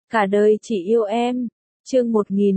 Cả đời chỉ yêu em. Chương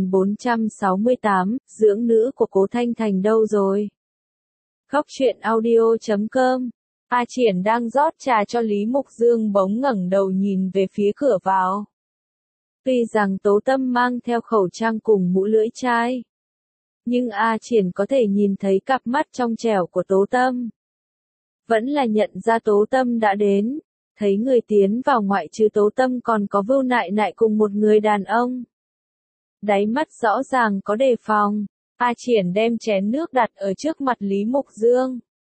1468, dưỡng nữ của Cố Thanh Thành đâu rồi? Góc truyện audio.com. A Triển đang rót trà cho Lý Mục Dương bỗng ngẩng đầu nhìn về phía cửa vào. Tuy rằng Tố Tâm mang theo khẩu trang cùng mũ lưỡi chai, nhưng A Triển có thể nhìn thấy cặp mắt trong trẻo của Tố Tâm. Vẫn là nhận ra Tố Tâm đã đến, thấy người tiến vào ngoại trừ Tố Tâm còn có Vưu Nại Nại cùng một người đàn ông. Đáy mắt rõ ràng có đề phòng, A Triển đem chén nước đặt ở trước mặt Lý Mục Dương.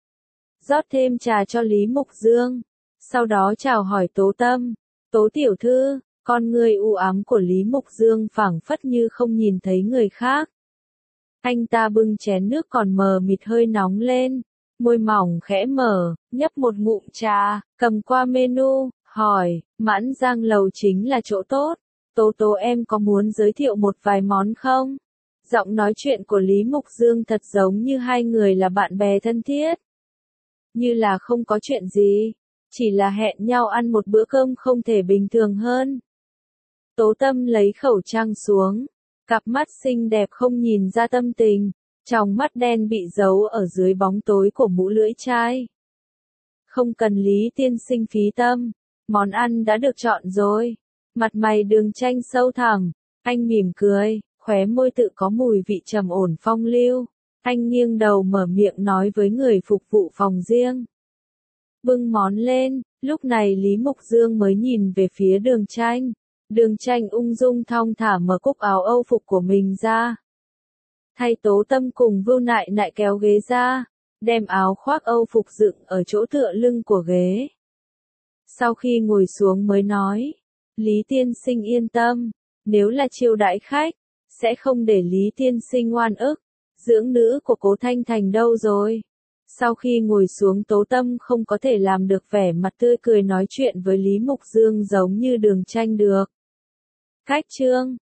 Rót thêm trà cho Lý Mục Dương, sau đó chào hỏi Tố Tâm. Tố tiểu thư, con người u ám của Lý Mục Dương phảng phất như không nhìn thấy người khác. Anh ta bưng chén nước còn mờ mịt hơi nóng lên, môi mỏng khẽ mở, nhấp một ngụm trà, cầm qua menu, hỏi, Mãn Giang lầu chính là chỗ tốt. Tố tố em có muốn giới thiệu một vài món không? Giọng nói chuyện của Lý Mục Dương thật giống như hai người là bạn bè thân thiết. Như là không có chuyện gì, chỉ là hẹn nhau ăn một bữa cơm không thể bình thường hơn. Tố Tâm lấy khẩu trang xuống, cặp mắt xinh đẹp không nhìn ra tâm tình, trong mắt đen bị giấu ở dưới bóng tối của mũ lưỡi chai. Không cần Lý tiên sinh phí tâm, món ăn đã được chọn rồi. Mặt mày Đường Tranh sâu thẳm, anh mỉm cười, khóe môi tự có mùi vị trầm ổn phong lưu. Anh nghiêng đầu mở miệng nói với người phục vụ phòng riêng. Bưng món lên, lúc này Lý Mục Dương mới nhìn về phía Đường Tranh. Đường Tranh ung dung thong thả mở cúc áo Âu phục của mình ra. Thay Tố Tâm cùng Vưu Nại Nại kéo ghế ra, đem áo khoác Âu phục dựng ở chỗ tựa lưng của ghế. Sau khi ngồi xuống mới nói, Lý tiên sinh yên tâm, nếu là chiêu đãi khách, sẽ không để Lý tiên sinh oan ức. Dưỡng nữ của Cố Thanh Thành đâu rồi? Sau khi ngồi xuống Tố Tâm không có thể làm được vẻ mặt tươi cười nói chuyện với Lý Mục Dương giống như Đường Tranh được. Khách trương,